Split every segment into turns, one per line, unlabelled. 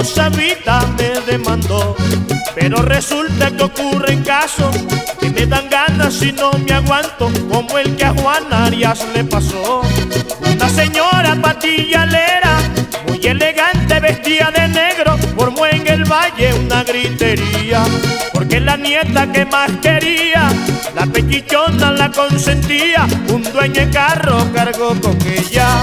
esposa Vita me demandó. Pero resulta que ocurren casos que me dan ganas y no me aguanto, como el que a Juan Arias le pasó. Una señora patillalera, muy elegante, vestida de negro, formó en el valle una gritería, porque la nieta que más quería, la pechichona la consentía, un dueño de carro cargó con ella.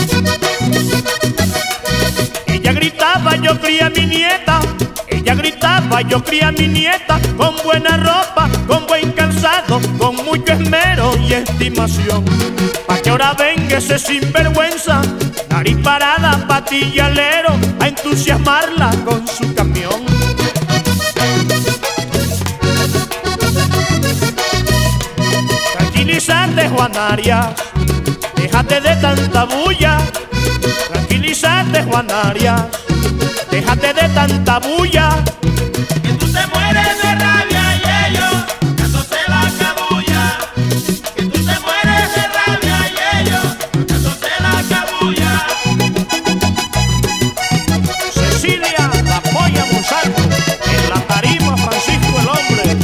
Ella gritaba, yo cría a mi nieta. Ella gritaba, yo cría a mi nieta, con buena ropa, con buen calzado, con mucho esmero y estimación. Pa' que ahora venga ese sinvergüenza, nariz parada, patillalero, a entusiasmarla con su camión. Tranquilízate, Juan Arias, déjate de tanta bulla. Tranquilízate, Juan Arias, déjate de tanta bulla.
Que tú te mueres de rabia y ellos acaso se la cabulla. Que tú te mueres de rabia y ellos acaso se la cabulla.
Cecilia, la polla Monsanto, en la tarima Francisco el hombre.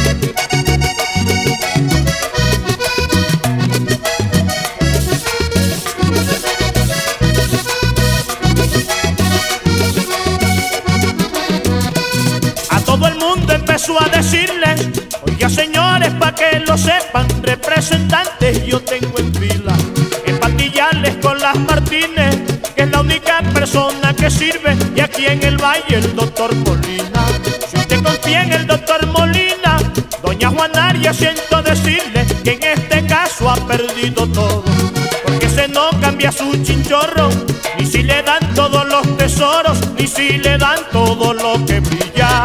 Todo el mundo empezó a decirles: oiga señores, pa' que lo sepan, representantes yo tengo en fila, en Patillarles con las Martínez, que es la única persona que sirve, y aquí en el valle el doctor Molina. Si usted confía en el doctor Molina, doña Juan Arias, siento decirle que en este caso ha perdido todo, porque ese no cambia su chinchorro, ni si le dan todos los tesoros, ni si le dan todo lo que brilla.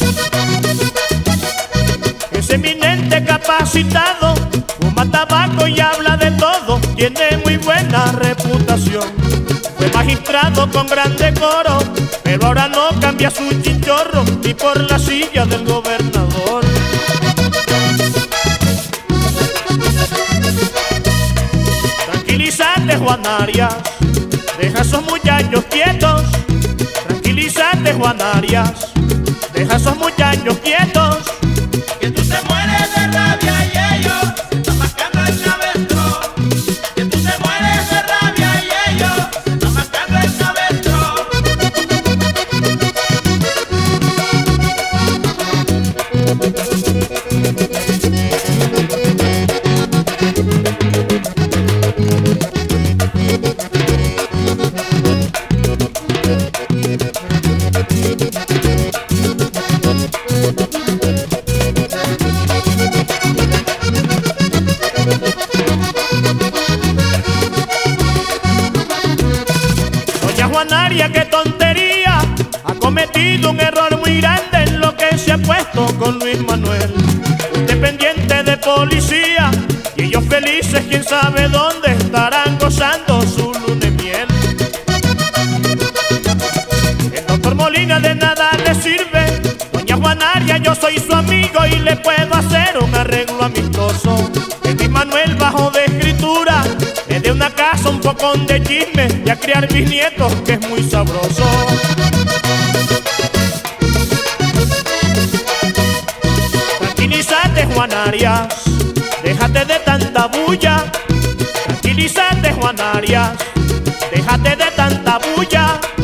Es eminente, capacitado, fuma tabaco y habla de todo, tiene muy buena reputación. Fue magistrado con gran decoro, pero ahora no cambia su chinchorro, ni por la silla del gobernador. Tranquilízate, Juan Arias, deja a esos muchachos quietos. Tranquilízate, Juan Arias, deja a esos muchachos quietos.
Que tú te mueres de rabia y ellos están marcando el cabestro. Que tú te mueres de rabia y ellos están marcando el cabestro.
Doña Juan Arias, qué tontería, ha cometido un error muy grande en lo que se ha puesto con Luis Manuel. Usted pendiente de policía y ellos felices, quién sabe dónde estarán gozando su luna de miel. El doctor Molina de nada le sirve, doña Juan Arias, yo soy su amigo y le puedo hacer un arreglo amistoso. El Luis Manuel bajo de escritura, le dé una casa, un pocón de chisme y a criar bisnietos, que es muy sabroso. Tranquilízate, Juan Arias, déjate de tanta bulla. Tranquilízate, Juan Arias, déjate de tanta bulla.